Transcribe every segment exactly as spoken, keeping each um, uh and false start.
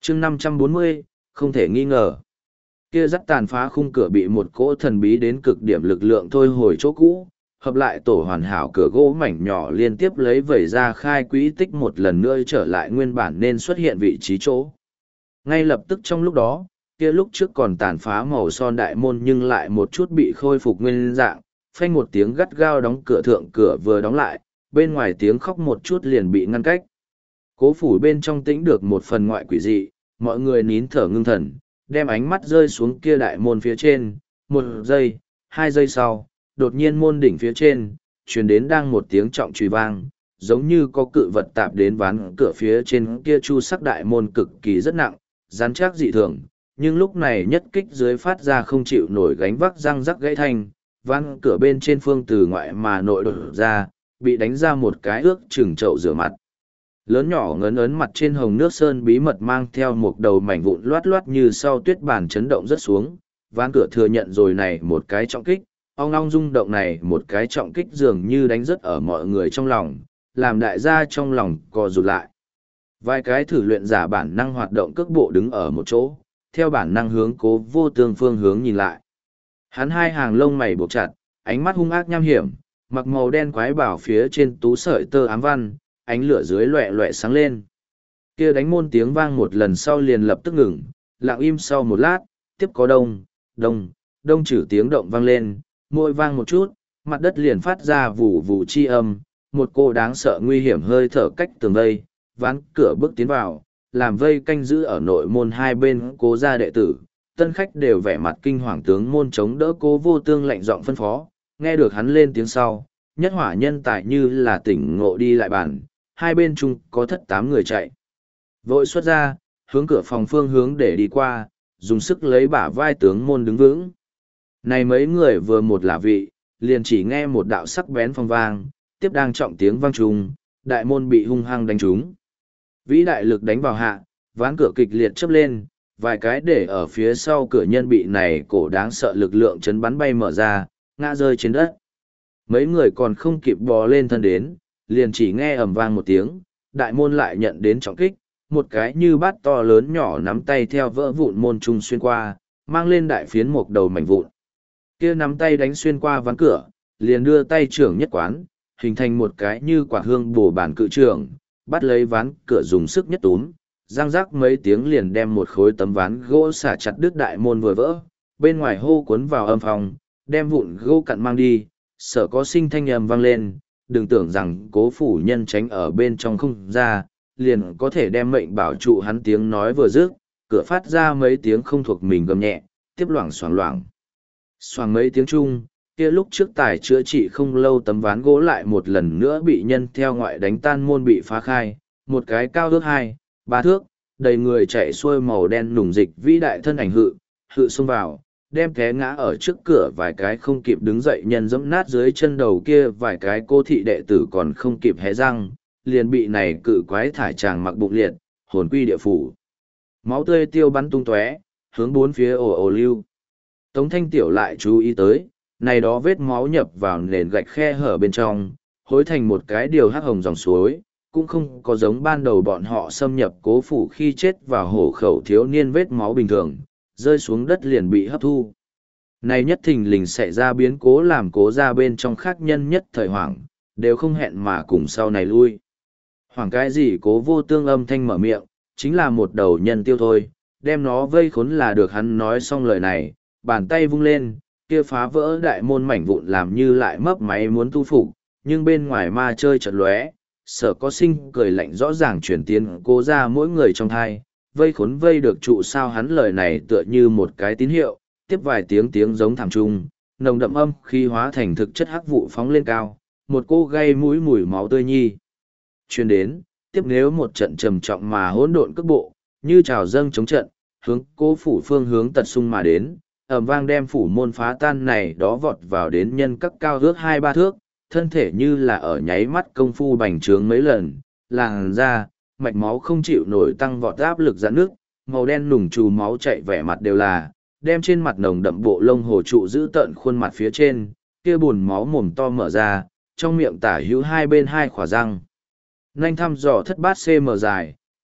chương năm trăm bốn mươi, không thể nghi ngờ. Kia dắt tàn phá khung cửa bị một cỗ thần bí đến cực điểm lực lượng thôi hồi chỗ cũ, hợp lại tổ hoàn hảo cửa gỗ mảnh nhỏ liên tiếp lấy vẩy ra khai quỹ tích một lần nữa trở lại nguyên bản nên xuất hiện vị trí chỗ. Ngay lập tức trong lúc đó, kia lúc trước còn tàn phá màu son đại môn nhưng lại một chút bị khôi phục nguyên dạng, phanh một tiếng gắt gao đóng cửa thượng cửa vừa đóng lại, bên ngoài tiếng khóc một chút liền bị ngăn cách. Cố phủ bên trong tĩnh được một phần ngoại quỷ dị, mọi người nín thở ngưng thần, đem ánh mắt rơi xuống kia đại môn phía trên, một giây, hai giây sau, đột nhiên môn đỉnh phía trên, truyền đến đang một tiếng trọng trùy vang, giống như có cự vật tạp đến ván cửa phía trên kia chu sắc đại môn cực kỳ rất nặng, rắn chắc dị thường, nhưng lúc này nhất kích dưới phát ra không chịu nổi gánh vác răng rắc gãy thanh, ván cửa bên trên phương từ ngoại mà nội đột ra, bị đánh ra một cái ước chừng chậu rửa mặt. Lớn nhỏ ngấn ấn mặt trên hồng nước sơn bí mật mang theo một đầu mảnh vụn loát loát như sau tuyết bàn chấn động rất xuống, ván cửa thừa nhận rồi này một cái trọng kích, ong ong rung động này một cái trọng kích dường như đánh rất ở mọi người trong lòng, làm đại gia trong lòng co rụt lại. Vài cái thử luyện giả bản năng hoạt động cước bộ đứng ở một chỗ, theo bản năng hướng Cố Vô Tương phương hướng nhìn lại. Hắn hai hàng lông mày buộc chặt, ánh mắt hung ác nham hiểm, mặc màu đen quái bảo phía trên tú sợi tơ ám văn, ánh lửa dưới loẹ loẹ sáng lên. Kia đánh môn tiếng vang một lần sau liền lập tức ngừng, lặng im sau một lát, tiếp có đông, đông, đông chử tiếng động vang lên, môi vang một chút, mặt đất liền phát ra vù vù chi âm, một cô đáng sợ nguy hiểm hơi thở cách tường vây, ván cửa bước tiến vào, làm vây canh giữ ở nội môn hai bên Cố gia đệ tử, tân khách đều vẻ mặt kinh hoàng tướng môn chống đỡ Cố Vô Tương lạnh giọng phân phó, nghe được hắn lên tiếng sau, nhất hỏa nhân tài như là tỉnh ngộ đi lại bàn, hai bên chung có thất tám người chạy. Vội xuất ra, hướng cửa phòng phương hướng để đi qua, dùng sức lấy bả vai tướng môn đứng vững. Này mấy người vừa một là vị, liền chỉ nghe một đạo sắc bén phong vang, tiếp đang trọng tiếng vang trùng, đại môn bị hung hăng đánh trúng. Vĩ đại lực đánh vào hạ, ván cửa kịch liệt chớp lên, vài cái để ở phía sau cửa nhân bị này cổ đáng sợ lực lượng chấn bắn bay mở ra, ngã rơi trên đất. Mấy người còn không kịp bò lên thân đến, liền chỉ nghe ầm vang một tiếng, đại môn lại nhận đến trọng kích, một cái như bát to lớn nhỏ nắm tay theo vỡ vụn môn trung xuyên qua, mang lên đại phiến một đầu mảnh vụn. Kia nắm tay đánh xuyên qua ván cửa, liền đưa tay trưởng nhất quán, hình thành một cái như quả hương bổ bản cự trưởng, bắt lấy ván cửa dùng sức nhất túm, răng rắc mấy tiếng liền đem một khối tấm ván gỗ xả chặt đứt đại môn vừa vỡ, bên ngoài hô cuốn vào âm phòng, đem vụn gỗ cặn mang đi, sợ có sinh thanh âm vang lên, đừng tưởng rằng Cố phủ nhân tránh ở bên trong không ra, liền có thể đem mệnh bảo trụ hắn. Tiếng nói vừa dứt, cửa phát ra mấy tiếng không thuộc mình gầm nhẹ, tiếp loảng xoảng loảng. Xoảng mấy tiếng chung, kia lúc trước tài chữa trị không lâu tấm ván gỗ lại một lần nữa bị nhân theo ngoại đánh tan, môn bị phá khai, một cái cao thước hai, ba thước, đầy người chạy xuôi màu đen nùng dịch vĩ đại thân ảnh hự, hự xông vào, đem té ngã ở trước cửa vài cái không kịp đứng dậy nhân dẫm nát dưới chân đầu kia vài cái cô thị đệ tử còn không kịp hé răng, liền bị này cự quái thải tràng mặc bụng liệt, hồn quy địa phủ. Máu tươi tiêu bắn tung tóe, hướng bốn phía ồ ồ lưu. Tống Thanh Tiểu lại chú ý tới, này đó vết máu nhập vào nền gạch khe hở bên trong, hối thành một cái điều hắc hồng dòng suối, cũng không có giống ban đầu bọn họ xâm nhập Cố phủ khi chết vào hổ khẩu thiếu niên vết máu bình thường, rơi xuống đất liền bị hấp thu. Này nhất thình lình xảy ra biến cố làm Cố gia bên trong khác nhân nhất thời hoảng, đều không hẹn mà cùng sau này lui. Hoảng cái gì? Cố Vô Tương âm thanh mở miệng, chính là một đầu nhân tiêu thôi, đem nó vây khốn là được. Hắn nói xong lời này, bàn tay vung lên, kia phá vỡ đại môn mảnh vụn làm như lại mấp máy muốn tu phục, nhưng bên ngoài ma chơi chợt lóe, Sở Có Sinh cười lạnh rõ ràng truyền tiến Cố gia mỗi người trong thai, vây khốn vây được trụ sao. Hắn lời này tựa như một cái tín hiệu, tiếp vài tiếng tiếng giống thảm trung, nồng đậm âm khi hóa thành thực chất hắc vụ phóng lên cao, một cô gây mũi mùi máu tươi nhi truyền đến, tiếp nếu một trận trầm trọng mà hỗn độn cước bộ, như trào dâng chống trận, hướng Cố phủ phương hướng tật sung mà đến, ầm vang đem phủ môn phá tan này đó vọt vào đến nhân các cao ước hai ba thước, thân thể như là ở nháy mắt công phu bành trướng mấy lần, làn da, mạch máu không chịu nổi tăng vọt áp lực giãn nước, màu đen nùng trù máu chạy vẻ mặt đều là, đem trên mặt nồng đậm bộ lông hồ trụ giữ tận khuôn mặt phía trên, kia buồn máu mồm to mở ra, trong miệng tả hữu hai bên hai khỏa răng. Nanh thăm dò thất bát cm dài,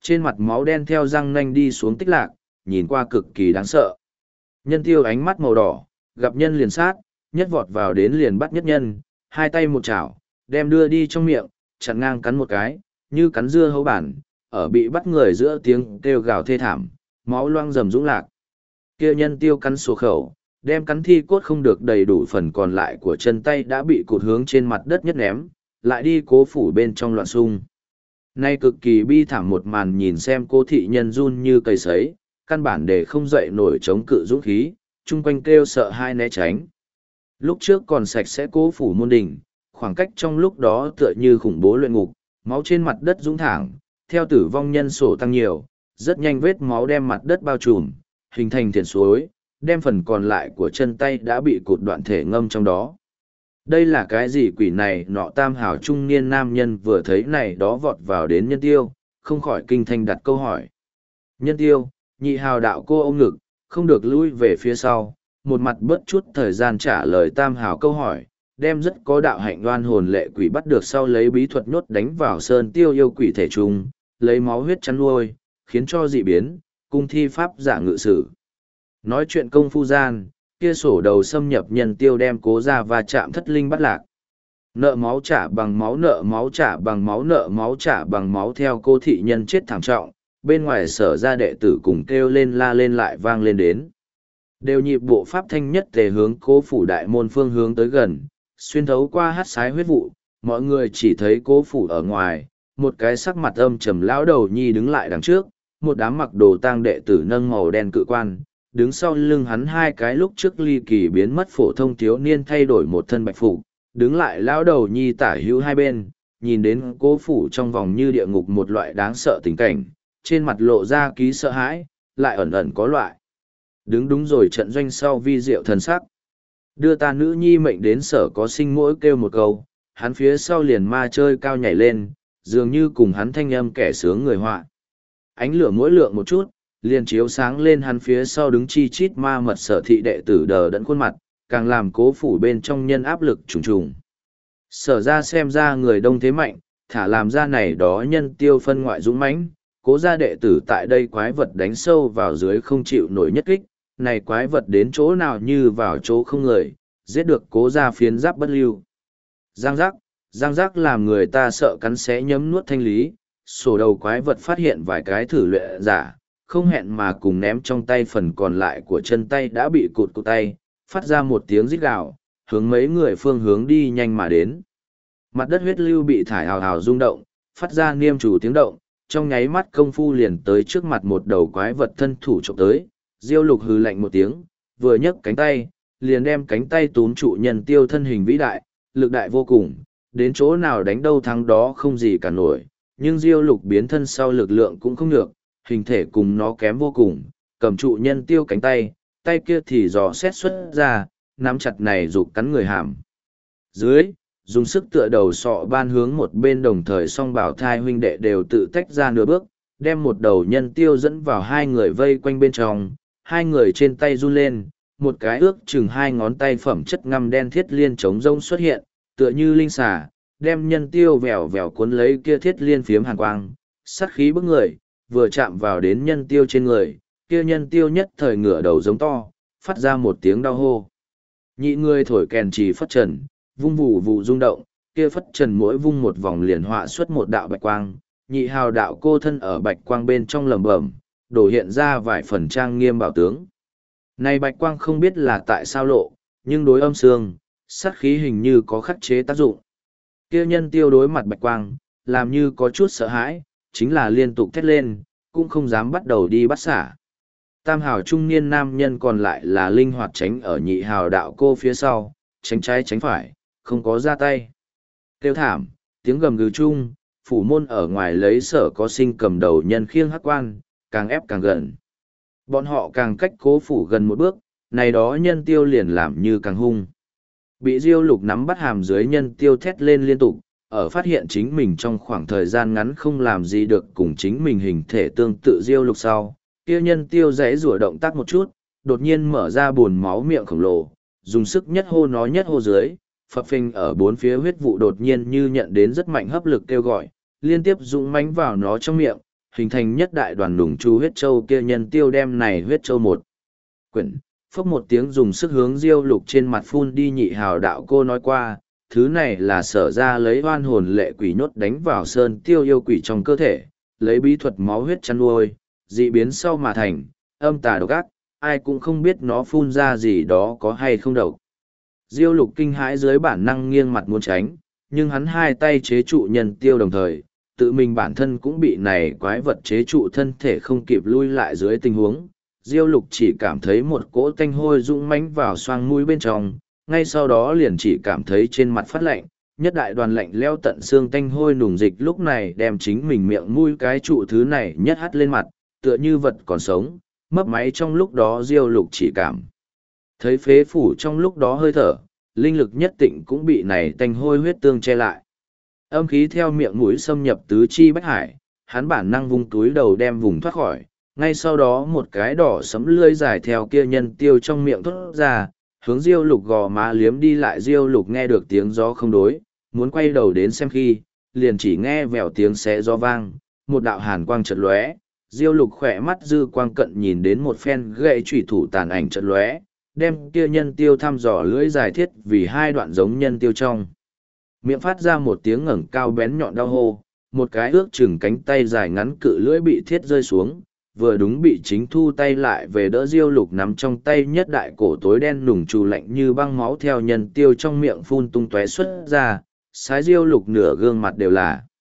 Trên mặt máu đen theo răng nanh đi xuống tích lạc, nhìn qua cực kỳ đáng sợ. Nhân tiêu ánh mắt màu đỏ, gặp nhân liền sát, nhất vọt vào đến liền bắt nhất nhân, hai tay một chảo, đem đưa đi trong miệng, chặn ngang cắn một cái, như cắn dưa hấu bản, ở bị bắt người giữa tiếng kêu gào thê thảm, máu loang rầm rũng lạc. Kia nhân tiêu cắn sổ khẩu, đem cắn thi cốt không được đầy đủ phần còn lại của chân tay đã bị cụt hướng trên mặt đất nhất ném, lại đi cố phủ bên trong loạn sung. Nay cực kỳ bi thảm một màn nhìn xem cô thị nhân run như cây sấy, căn bản để không dậy nổi chống cự dũng khí, chung quanh kêu sợ hai né tránh. Lúc trước còn sạch sẽ cố phủ môn đình, khoảng cách trong lúc đó tựa như khủng bố luyện ngục, máu trên mặt đất dũng thẳng, theo tử vong nhân sổ tăng nhiều, rất nhanh vết máu đem mặt đất bao trùm, hình thành thiền suối, đem phần còn lại của chân tay đã bị cụt đoạn thể ngâm trong đó. Đây là cái gì quỷ này nọ tam hảo trung niên nam nhân vừa thấy này đó vọt vào đến nhân tiêu, không khỏi kinh thanh đặt câu hỏi. Nhân tiêu, nhị hào đạo cô ôm ngực, không được lui về phía sau, một mặt bớt chút thời gian trả lời tam hào câu hỏi, đem rất có đạo hạnh đoan hồn lệ quỷ bắt được sau lấy bí thuật nhốt đánh vào sơn tiêu yêu quỷ thể trung, lấy máu huyết chăn nuôi, khiến cho dị biến, cung thi pháp giả ngự sử. Nói chuyện công phu gian, kia sổ đầu xâm nhập nhân tiêu đem cố ra và chạm thất linh bắt lạc. Nợ máu trả bằng máu, nợ máu trả bằng máu, nợ máu trả bằng máu theo cô thị nhân chết thảm trọng, bên ngoài sở ra đệ tử cùng kêu lên la lên lại vang lên đến. Đều nhịp bộ pháp thanh nhất tề hướng cố phủ đại môn phương hướng tới gần, xuyên thấu qua hát sái huyết vụ, mọi người chỉ thấy cố phủ ở ngoài, một cái sắc mặt âm trầm lão đầu nhi đứng lại đằng trước, một đám mặc đồ tang đệ tử nâng màu đen cự quan, đứng sau lưng hắn hai cái lúc trước ly kỳ biến mất phổ thông thiếu niên thay đổi một thân bạch phục, đứng lại lão đầu nhi tả hữu hai bên, nhìn đến cố phủ trong vòng như địa ngục một loại đáng sợ tình cảnh, trên mặt lộ ra ký sợ hãi, lại ẩn ẩn có loại. Đứng đúng rồi trận doanh sau vi diệu thần sắc. Đưa ta nữ nhi mệnh đến sở có sinh mỗi kêu một câu, hắn phía sau liền ma chơi cao nhảy lên, dường như cùng hắn thanh âm kẻ sướng người họa. Ánh lửa mỗi lượng một chút, liền chiếu sáng lên hắn phía sau đứng chi chít ma mật sở thị đệ tử đờ đẫn khuôn mặt, càng làm cố phủ bên trong nhân áp lực trùng trùng. Sở ra xem ra người đông thế mạnh, thả làm ra này đó nhân tiêu phân ngoại dũng mãnh, cố gia đệ tử tại đây quái vật đánh sâu vào dưới không chịu nổi nhất kích, này quái vật đến chỗ nào như vào chỗ không người, giết được cố gia phiến giáp bất lưu. Giang giác, giang giác làm người ta sợ cắn xé nhấm nuốt thanh lý, sổ đầu quái vật phát hiện vài cái thử luyện giả, không hẹn mà cùng ném trong tay phần còn lại của chân tay đã bị cụt cụt tay, phát ra một tiếng rít gào, hướng mấy người phương hướng đi nhanh mà đến. Mặt đất huyết lưu bị thải hào hào rung động, phát ra niêm chủ tiếng động, trong nháy mắt công phu liền tới trước mặt một đầu quái vật thân thủ trộm tới, Diêu Lục hừ lạnh một tiếng, vừa nhấc cánh tay, liền đem cánh tay túm trụ nhân tiêu thân hình vĩ đại, lực đại vô cùng, đến chỗ nào đánh đâu thắng đó không gì cả nổi, nhưng Diêu Lục biến thân sau lực lượng cũng không nhược, hình thể cùng nó kém vô cùng, cầm trụ nhân tiêu cánh tay, tay kia thì dò xét xuất ra, nắm chặt này rụt cắn người hàm. Dưới, dùng sức tựa đầu sọ ban hướng một bên đồng thời song bảo thai huynh đệ đều tự tách ra nửa bước, đem một đầu nhân tiêu dẫn vào hai người vây quanh bên trong, hai người trên tay run lên, một cái ước chừng hai ngón tay phẩm chất ngăm đen thiết liên chống rông xuất hiện, tựa như linh xà, đem nhân tiêu vèo vèo cuốn lấy kia thiết liên phiếm hàn quang, sát khí bức người, vừa chạm vào đến nhân tiêu trên người, kia nhân tiêu nhất thời ngửa đầu giống to, phát ra một tiếng đau hô. Nhị người thổi kèn chỉ phất trần, vung vụ vụ rung động, kia phất trần mỗi vung một vòng liền họa xuất một đạo bạch quang, nhị hào đạo cô thân ở bạch quang bên trong lầm bẩm, đổ hiện ra vài phần trang nghiêm bảo tướng. Này bạch quang không biết là tại sao lộ, nhưng đối âm sương, sát khí hình như có khắc chế tác dụng. Kia nhân tiêu đối mặt bạch quang, làm như có chút sợ hãi, chính là liên tục thét lên, cũng không dám bắt đầu đi bắt xả. Tam hào trung niên nam nhân còn lại là linh hoạt tránh ở nhị hào đạo cô phía sau, tránh trái tránh phải, không có ra tay. Tiêu thảm, tiếng gầm gừ chung, phủ môn ở ngoài lấy sở có sinh cầm đầu nhân khiêng hắc quan, càng ép càng gần. Bọn họ càng cách cố phủ gần một bước, này đó nhân tiêu liền làm như càng hung. Bị Diêu Lục nắm bắt hàm dưới nhân tiêu thét lên liên tục, ở phát hiện chính mình trong khoảng thời gian ngắn không làm gì được cùng chính mình hình thể tương tự Diêu Lục sau, kia nhân tiêu rẽ rủa động tác một chút, đột nhiên mở ra buồn máu miệng khổng lồ, dùng sức nhất hô nó nhất hô dưới, phập phình ở bốn phía huyết vụ đột nhiên như nhận đến rất mạnh hấp lực kêu gọi, liên tiếp dũng mãnh vào nó trong miệng, hình thành nhất đại đoàn nùng chu huyết châu kia nhân tiêu đem này huyết châu một. Quyển, phốc một tiếng dùng sức hướng Diêu Lục trên mặt phun đi nhị hào đạo cô nói qua, thứ này là sở ra lấy oan hồn lệ quỷ nhốt đánh vào sơn tiêu yêu quỷ trong cơ thể, lấy bí thuật máu huyết chăn nuôi, dị biến sau mà thành, âm tà độc ác, ai cũng không biết nó phun ra gì đó có hay không độc. Diêu Lục kinh hãi dưới bản năng nghiêng mặt muốn tránh, nhưng hắn hai tay chế trụ nhân tiêu đồng thời, tự mình bản thân cũng bị này quái vật chế trụ thân thể không kịp lui lại dưới tình huống. Diêu Lục chỉ cảm thấy một cỗ tanh hôi dũng mãnh vào xoang mũi bên trong, ngay sau đó liền chỉ cảm thấy trên mặt phát lạnh, nhất đại đoàn lạnh leo tận xương tanh hôi nùng dịch lúc này đem chính mình miệng mũi cái trụ thứ này nhất hắt lên mặt, tựa như vật còn sống, mấp máy trong lúc đó Diêu Lục chỉ cảm thấy phế phủ trong lúc đó hơi thở, linh lực nhất tịnh cũng bị này tanh hôi huyết tương che lại. Âm khí theo miệng mũi xâm nhập tứ chi bách hải, hắn bản năng vung túi đầu đem vùng thoát khỏi, ngay sau đó một cái đỏ sấm lưỡi dài theo kia nhân tiêu trong miệng thốt ra, hướng Diêu Lục gò má liếm đi lại. Diêu Lục nghe được tiếng gió không đối, muốn quay đầu đến xem khi, liền chỉ nghe vèo tiếng xé gió vang, một đạo hàn quang chợt lóe, Diêu Lục khỏe mắt dư quang cận nhìn đến một phen gậy chủy thủ tàn ảnh chợt lóe, đem kia nhân tiêu thăm dò lưỡi dài thiết vì hai đoạn giống nhân tiêu trong. Miệng phát ra một tiếng ngẩng cao bén nhọn đau hô, một cái ước chừng cánh tay dài ngắn cự lưỡi bị thiết rơi xuống, vừa đúng bị chính thu tay lại về đỡ Diêu Lục nắm trong tay nhất đại cổ tối đen nùng trù lạnh như băng máu theo nhân tiêu trong miệng phun tung tóe xuất ra, sái Diêu Lục nửa gương mặt đều là